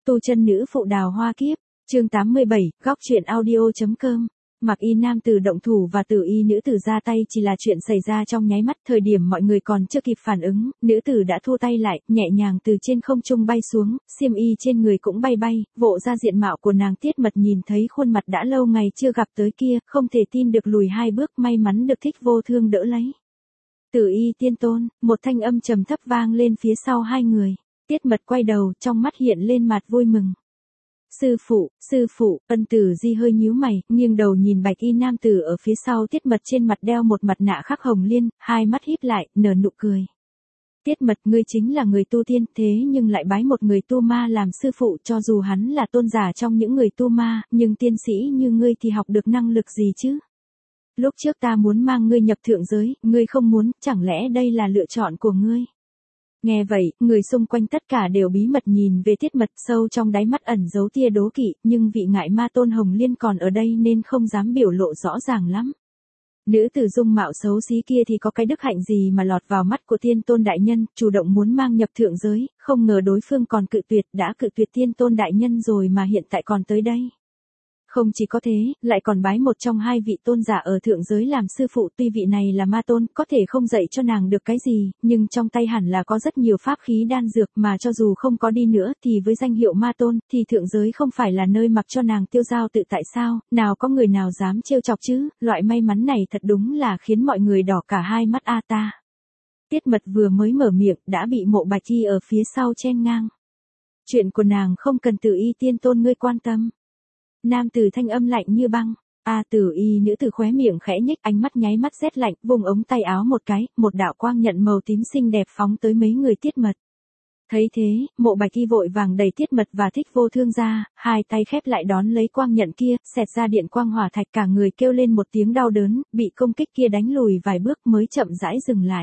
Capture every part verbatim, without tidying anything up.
Tu chân nữ phụ đào hoa kiếp, chương tám mươi bảy, góc truyện audio.com. Mặc y nam tử động thủ và tử y nữ tử ra tay chỉ là chuyện xảy ra trong nháy mắt, thời điểm mọi người còn chưa kịp phản ứng, nữ tử đã thu tay lại, nhẹ nhàng từ trên không trung bay xuống, xiêm y trên người cũng bay bay, vộ ra diện mạo của nàng. Tiết Mật nhìn thấy khuôn mặt đã lâu ngày chưa gặp tới kia, không thể tin được lùi hai bước, may mắn được Thích Vô Thương đỡ lấy. Tử y tiên tôn, một thanh âm trầm thấp vang lên phía sau hai người. Tiết Mật quay đầu, trong mắt hiện lên mặt vui mừng. Sư phụ, sư phụ, Ân Tử Di hơi nhíu mày, nghiêng đầu nhìn bạch y nam tử ở phía sau. Tiết Mật trên mặt đeo một mặt nạ khắc hồng liên, hai mắt híp lại, nở nụ cười. Tiết Mật, ngươi chính là người tu tiên, thế nhưng lại bái một người tu ma làm sư phụ. Cho dù hắn là tôn giả trong những người tu ma, nhưng tiên sĩ như ngươi thì học được năng lực gì chứ? Lúc trước ta muốn mang ngươi nhập thượng giới, ngươi không muốn, chẳng lẽ đây là lựa chọn của ngươi? Nghe vậy, người xung quanh tất cả đều bí mật nhìn về Tiết Mật, sâu trong đáy mắt ẩn giấu tia đố kỵ, nhưng vị ngại ma tôn Hồng Liên còn ở đây nên không dám biểu lộ rõ ràng lắm. Nữ tử dung mạo xấu xí kia thì có cái đức hạnh gì mà lọt vào mắt của Tiên Tôn đại nhân, chủ động muốn mang nhập thượng giới, không ngờ đối phương còn cự tuyệt, đã cự tuyệt Tiên Tôn đại nhân rồi mà hiện tại còn tới đây. Không chỉ có thế, lại còn bái một trong hai vị tôn giả ở thượng giới làm sư phụ. Tuy vị này là ma tôn, có thể không dạy cho nàng được cái gì, nhưng trong tay hẳn là có rất nhiều pháp khí đan dược, mà cho dù không có đi nữa thì với danh hiệu ma tôn, thì thượng giới không phải là nơi mặc cho nàng tiêu dao tự tại sao? Nào có người nào dám trêu chọc chứ? Loại may mắn này thật đúng là khiến mọi người đỏ cả hai mắt a ta. Tiết Mật vừa mới mở miệng đã bị Mộ Bạch Y ở phía sau chen ngang. Chuyện của nàng không cần Tử y tiên tôn ngươi quan tâm. Nam tử thanh âm lạnh như băng. A à, tử y nữ tử khóe miệng khẽ nhếch, ánh mắt nháy mắt rét lạnh, vùng ống tay áo một cái, một đạo quang nhận màu tím xinh đẹp phóng tới mấy người Tiết Mật. Thấy thế, Mộ Bạch Y vội vàng đẩy Tiết Mật và Thích Vô Thương ra, hai tay khép lại đón lấy quang nhận kia, xẹt ra điện quang hỏa thạch, cả người kêu lên một tiếng đau đớn, bị công kích kia đánh lùi vài bước mới chậm rãi dừng lại.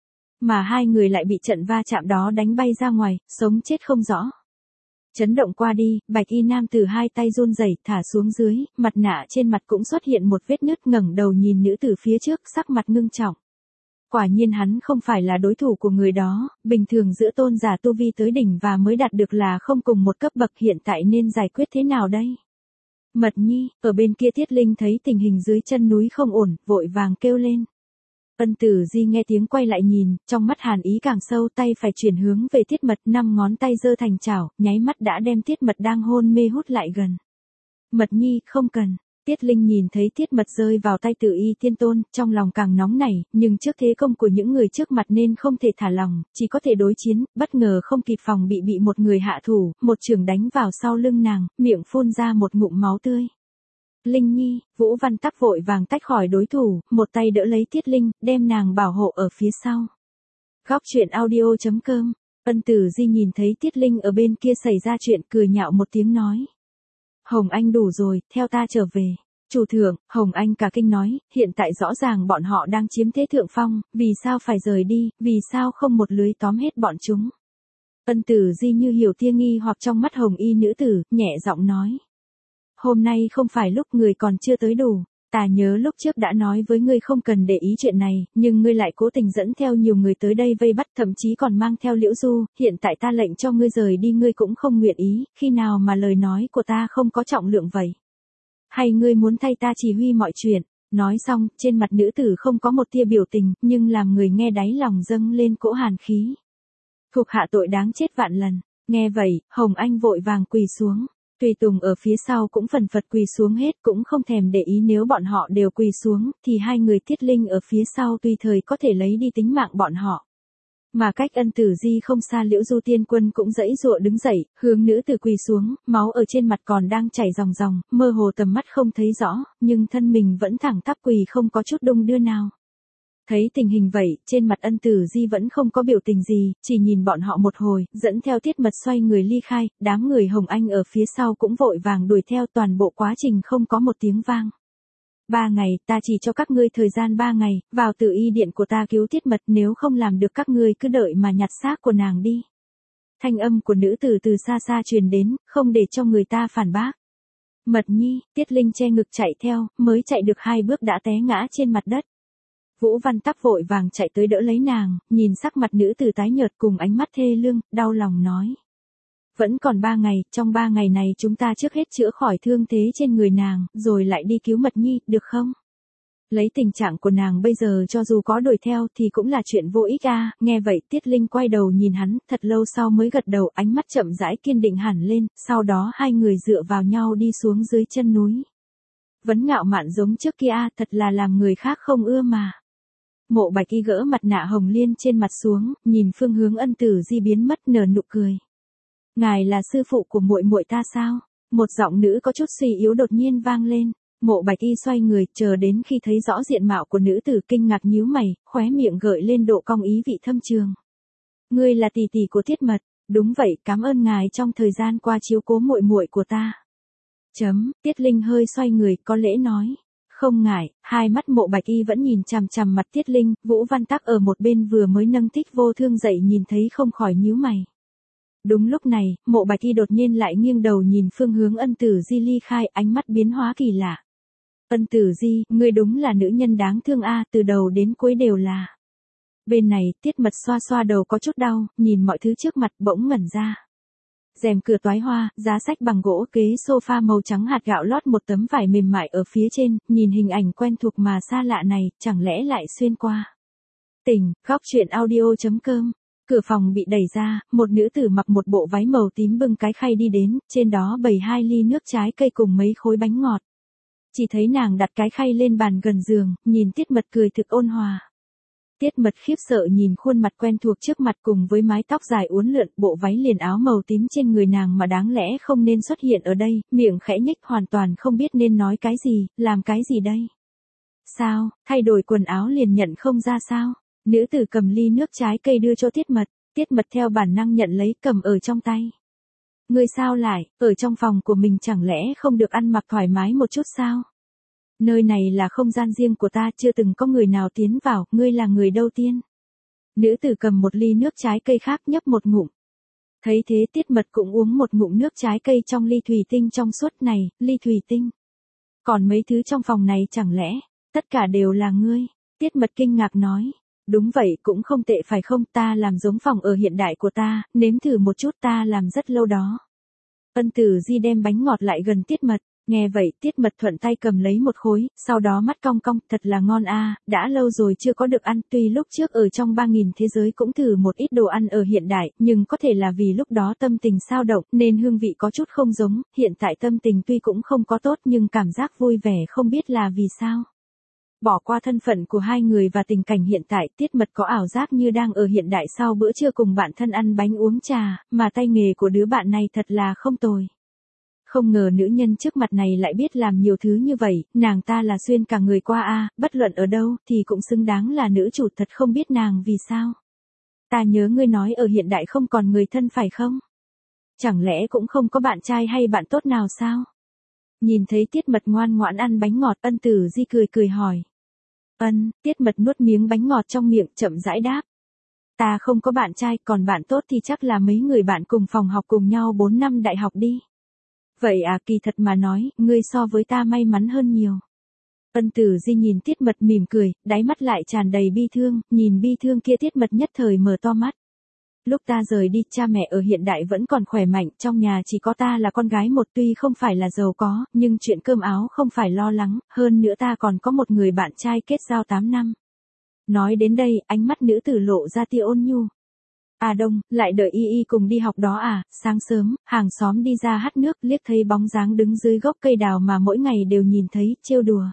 Mà hai người lại bị trận va chạm đó đánh bay ra ngoài, sống chết không rõ. Chấn động qua đi, bạch y nam tử hai tay run rẩy thả xuống dưới, mặt nạ trên mặt cũng xuất hiện một vết nứt, ngẩng đầu nhìn nữ tử phía trước, sắc mặt ngưng trọng. Quả nhiên hắn không phải là đối thủ của người đó, bình thường giữa tôn giả tu vi tới đỉnh và mới đạt được là không cùng một cấp bậc, hiện tại nên giải quyết thế nào đây? Mật Nhi, ở bên kia Tiết Linh thấy tình hình dưới chân núi không ổn, vội vàng kêu lên. Ân Tử Di nghe tiếng quay lại nhìn, trong mắt hàn ý càng sâu, tay phải chuyển hướng về Tiết Mật, năm ngón tay giơ thành chảo, nháy mắt đã đem Tiết Mật đang hôn mê hút lại gần. Mật Nhi, không cần. Tiết Linh nhìn thấy Tiết Mật rơi vào tay Tử y tiên tôn, trong lòng càng nóng nảy, nhưng trước thế công của những người trước mặt nên không thể thả lòng, chỉ có thể đối chiến, bất ngờ không kịp phòng bị bị một người hạ thủ, một chưởng đánh vào sau lưng nàng, miệng phun ra một ngụm máu tươi. Linh Nhi, Vũ Văn Tắc vội vàng tách khỏi đối thủ, một tay đỡ lấy Tiết Linh, đem nàng bảo hộ ở phía sau. Góc truyện audio.com. Ân Tử Di nhìn thấy Tiết Linh ở bên kia xảy ra chuyện, cười nhạo một tiếng nói. Hồng Anh đủ rồi, theo ta trở về. Chủ thượng, Hồng Anh cả kinh nói, hiện tại rõ ràng bọn họ đang chiếm thế thượng phong, vì sao phải rời đi, vì sao không một lưới tóm hết bọn chúng. Ân Tử Di như hiểu tia nghi hoặc trong mắt hồng y nữ tử, nhẹ giọng nói. Hôm nay không phải lúc, người còn chưa tới đủ. Ta nhớ lúc trước đã nói với ngươi không cần để ý chuyện này, nhưng ngươi lại cố tình dẫn theo nhiều người tới đây vây bắt, thậm chí còn mang theo Liễu Du, hiện tại ta lệnh cho ngươi rời đi ngươi cũng không nguyện ý, khi nào mà lời nói của ta không có trọng lượng vậy? Hay ngươi muốn thay ta chỉ huy mọi chuyện? Nói xong, trên mặt nữ tử không có một tia biểu tình, nhưng làm người nghe đáy lòng dâng lên cỗ hàn khí. Thuộc hạ tội đáng chết vạn lần. Nghe vậy, Hồng Anh vội vàng quỳ xuống. Tùy tùng ở phía sau cũng phần phật quỳ xuống hết, cũng không thèm để ý nếu bọn họ đều quỳ xuống, thì hai người Tiết Linh ở phía sau tùy thời có thể lấy đi tính mạng bọn họ. Mà cách Ân Tử Di không xa, Liễu Du tiên quân cũng dãy dụa đứng dậy, hướng nữ tử quỳ xuống, máu ở trên mặt còn đang chảy ròng ròng, mơ hồ tầm mắt không thấy rõ, nhưng thân mình vẫn thẳng tắp quỳ không có chút đung đưa nào. Thấy tình hình vậy, trên mặt Ân Tử Di vẫn không có biểu tình gì, chỉ nhìn bọn họ một hồi, dẫn theo Tiết Mật xoay người ly khai, đám người Hồng Anh ở phía sau cũng vội vàng đuổi theo, toàn bộ quá trình không có một tiếng vang. Ba ngày, ta chỉ cho các ngươi thời gian ba ngày, vào Tử y điện của ta cứu Tiết Mật, nếu không làm được các ngươi cứ đợi mà nhặt xác của nàng đi. Thanh âm của nữ tử từ xa xa truyền đến, không để cho người ta phản bác. Mật Nhi, Tiết Linh che ngực chạy theo, mới chạy được hai bước đã té ngã trên mặt đất. Vũ Văn Tắc vội vàng chạy tới đỡ lấy nàng, nhìn sắc mặt nữ tử tái nhợt cùng ánh mắt thê lương, đau lòng nói. Vẫn còn ba ngày, trong ba ngày này chúng ta trước hết chữa khỏi thương thế trên người nàng, rồi lại đi cứu Mật Nhi, được không? Lấy tình trạng của nàng bây giờ cho dù có đuổi theo thì cũng là chuyện vô ích a. Nghe vậy Tiết Linh quay đầu nhìn hắn, thật lâu sau mới gật đầu, ánh mắt chậm rãi kiên định hẳn lên, sau đó hai người dựa vào nhau đi xuống dưới chân núi. Vẫn ngạo mạn giống trước kia a, thật là làm người khác không ưa mà. Mộ Bạch Y gỡ mặt nạ hồng liên trên mặt xuống, nhìn phương hướng Ân Tử Di biến mất nở nụ cười. Ngài là sư phụ của muội muội ta sao? Một giọng nữ có chút suy yếu đột nhiên vang lên. Mộ Bạch Y xoay người, chờ đến khi thấy rõ diện mạo của nữ tử kinh ngạc nhíu mày, khóe miệng gợi lên độ cong ý vị thâm trường. Ngươi là tỷ tỷ của Tiết Mật, đúng vậy, cảm ơn ngài trong thời gian qua chiếu cố muội muội của ta. Chấm, Tiết Linh hơi xoay người, có lễ nói. Không ngại, hai mắt Mộ Bạch Y vẫn nhìn chằm chằm mặt Tiết Linh, Vũ Văn Tắc ở một bên vừa mới nâng Thích Vô Thương dậy nhìn thấy không khỏi nhíu mày. Đúng lúc này, Mộ Bạch Y đột nhiên lại nghiêng đầu nhìn phương hướng Ân Tử Di ly khai, ánh mắt biến hóa kỳ lạ. Ân Tử Di, ngươi đúng là nữ nhân đáng thương a, từ đầu đến cuối đều là. Bên này, Tiết Mật xoa xoa đầu có chút đau, nhìn mọi thứ trước mặt bỗng ngẩn ra. Rèm cửa toái hoa, giá sách bằng gỗ, ghế sofa màu trắng hạt gạo lót một tấm vải mềm mại ở phía trên, nhìn hình ảnh quen thuộc mà xa lạ này, chẳng lẽ lại xuyên qua. Tỉnh, góc truyện audio chấm com. Cửa phòng bị đẩy ra, một nữ tử mặc một bộ váy màu tím bưng cái khay đi đến, trên đó bày hai ly nước trái cây cùng mấy khối bánh ngọt. Chỉ thấy nàng đặt cái khay lên bàn gần giường, nhìn Tiết Mật cười thực ôn hòa. Tiết Mật khiếp sợ nhìn khuôn mặt quen thuộc trước mặt cùng với mái tóc dài uốn lượn, bộ váy liền áo màu tím trên người nàng mà đáng lẽ không nên xuất hiện ở đây, miệng khẽ nhếch hoàn toàn không biết nên nói cái gì, làm cái gì đây. Sao, thay đổi quần áo liền nhận không ra sao? Nữ tử cầm ly nước trái cây đưa cho Tiết Mật, Tiết Mật theo bản năng nhận lấy cầm ở trong tay. Ngươi sao lại, ở trong phòng của mình chẳng lẽ không được ăn mặc thoải mái một chút sao? Nơi này là không gian riêng của ta, chưa từng có người nào tiến vào, ngươi là người đầu tiên. Nữ tử cầm một ly nước trái cây khác nhấp một ngụm. Thấy thế Tiết Mật cũng uống một ngụm nước trái cây trong ly thủy tinh trong suốt này, ly thủy tinh. Còn mấy thứ trong phòng này chẳng lẽ, tất cả đều là ngươi? Tiết Mật kinh ngạc nói. Đúng vậy, cũng không tệ phải không, ta làm giống phòng ở hiện đại của ta, nếm thử một chút, ta làm rất lâu đó. Ân Tử Di đem bánh ngọt lại gần Tiết Mật, nghe vậy Tiết Mật thuận tay cầm lấy một khối, sau đó mắt cong cong, thật là ngon a, đã lâu rồi chưa có được ăn, tuy lúc trước ở trong ba nghìn thế giới cũng thử một ít đồ ăn ở hiện đại, nhưng có thể là vì lúc đó tâm tình sao động, nên hương vị có chút không giống, hiện tại tâm tình tuy cũng không có tốt nhưng cảm giác vui vẻ không biết là vì sao. Bỏ qua thân phận của hai người và tình cảnh hiện tại, Tiết Mật có ảo giác như đang ở hiện đại sau bữa trưa cùng bạn thân ăn bánh uống trà, mà tay nghề của đứa bạn này thật là không tồi. Không ngờ nữ nhân trước mặt này lại biết làm nhiều thứ như vậy, nàng ta là xuyên cả người qua a, bất luận ở đâu thì cũng xứng đáng là nữ chủ, thật không biết nàng vì sao. Ta nhớ ngươi nói ở hiện đại không còn người thân phải không? Chẳng lẽ cũng không có bạn trai hay bạn tốt nào sao? Nhìn thấy Tiết Mật ngoan ngoãn ăn bánh ngọt, Ân Tử Di cười cười hỏi. Ân, Tiết Mật nuốt miếng bánh ngọt trong miệng, chậm rãi đáp. Ta không có bạn trai, còn bạn tốt thì chắc là mấy người bạn cùng phòng học cùng nhau bốn năm đại học đi. Vậy à, kỳ thật mà nói, ngươi so với ta may mắn hơn nhiều. Ân Tử Di nhìn Tiết Mật mỉm cười, đáy mắt lại tràn đầy bi thương, nhìn bi thương kia Tiết Mật nhất thời mở to mắt. Lúc ta rời đi, cha mẹ ở hiện đại vẫn còn khỏe mạnh, trong nhà chỉ có ta là con gái một, tuy không phải là giàu có, nhưng chuyện cơm áo không phải lo lắng, hơn nữa ta còn có một người bạn trai kết giao tám năm. Nói đến đây, ánh mắt nữ tử lộ ra tia ôn nhu. À Đông, lại đợi Y Y cùng đi học đó à, sáng sớm, hàng xóm đi ra hắt nước, liếc thấy bóng dáng đứng dưới gốc cây đào mà mỗi ngày đều nhìn thấy, trêu đùa.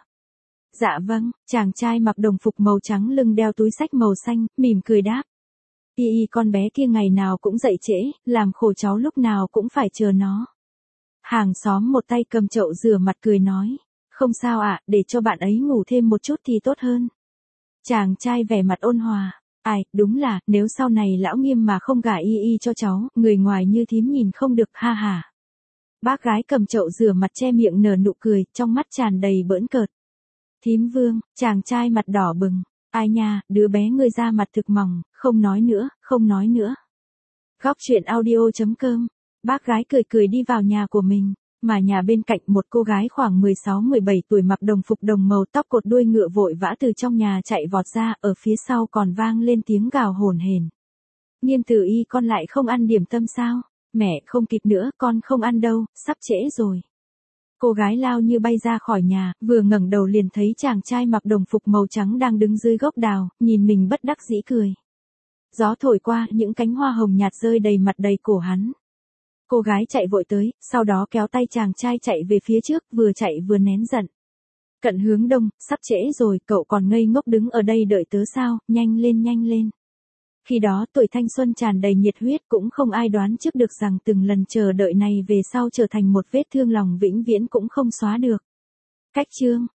Dạ vâng, chàng trai mặc đồng phục màu trắng lưng đeo túi xách màu xanh, mỉm cười đáp. Y Y con bé kia ngày nào cũng dậy trễ, làm khổ cháu lúc nào cũng phải chờ nó. Hàng xóm một tay cầm chậu rửa mặt cười nói, không sao ạ, à, để cho bạn ấy ngủ thêm một chút thì tốt hơn. Chàng trai vẻ mặt ôn hòa, ai, đúng là, nếu sau này lão Nghiêm mà không gả Y Y cho cháu, người ngoài như thím nhìn không được, ha ha. Bác gái cầm chậu rửa mặt che miệng nở nụ cười, trong mắt tràn đầy bỡn cợt. Thím Vương, chàng trai mặt đỏ bừng. Ai nha, đứa bé ngươi ra mặt thực mỏng, không nói nữa, không nói nữa. Góc truyện audio chấm com. Bác gái cười cười đi vào nhà của mình, mà nhà bên cạnh một cô gái khoảng mười sáu mười bảy tuổi mặc đồng phục đồng màu tóc cột đuôi ngựa vội vã từ trong nhà chạy vọt ra, ở phía sau còn vang lên tiếng gào hổn hển. Nhiên Tử Y con lại không ăn điểm tâm sao? Mẹ, không kịp nữa, con không ăn đâu, sắp trễ rồi. Cô gái lao như bay ra khỏi nhà, vừa ngẩng đầu liền thấy chàng trai mặc đồng phục màu trắng đang đứng dưới gốc đào, nhìn mình bất đắc dĩ cười. Gió thổi qua, những cánh hoa hồng nhạt rơi đầy mặt đầy cổ hắn. Cô gái chạy vội tới, sau đó kéo tay chàng trai chạy về phía trước, vừa chạy vừa nén giận. Cận hướng đông, sắp trễ rồi, cậu còn ngây ngốc đứng ở đây đợi tớ sao, nhanh lên nhanh lên. Khi đó tuổi thanh xuân tràn đầy nhiệt huyết, cũng không ai đoán trước được rằng từng lần chờ đợi này về sau trở thành một vết thương lòng vĩnh viễn cũng không xóa được. Cách chương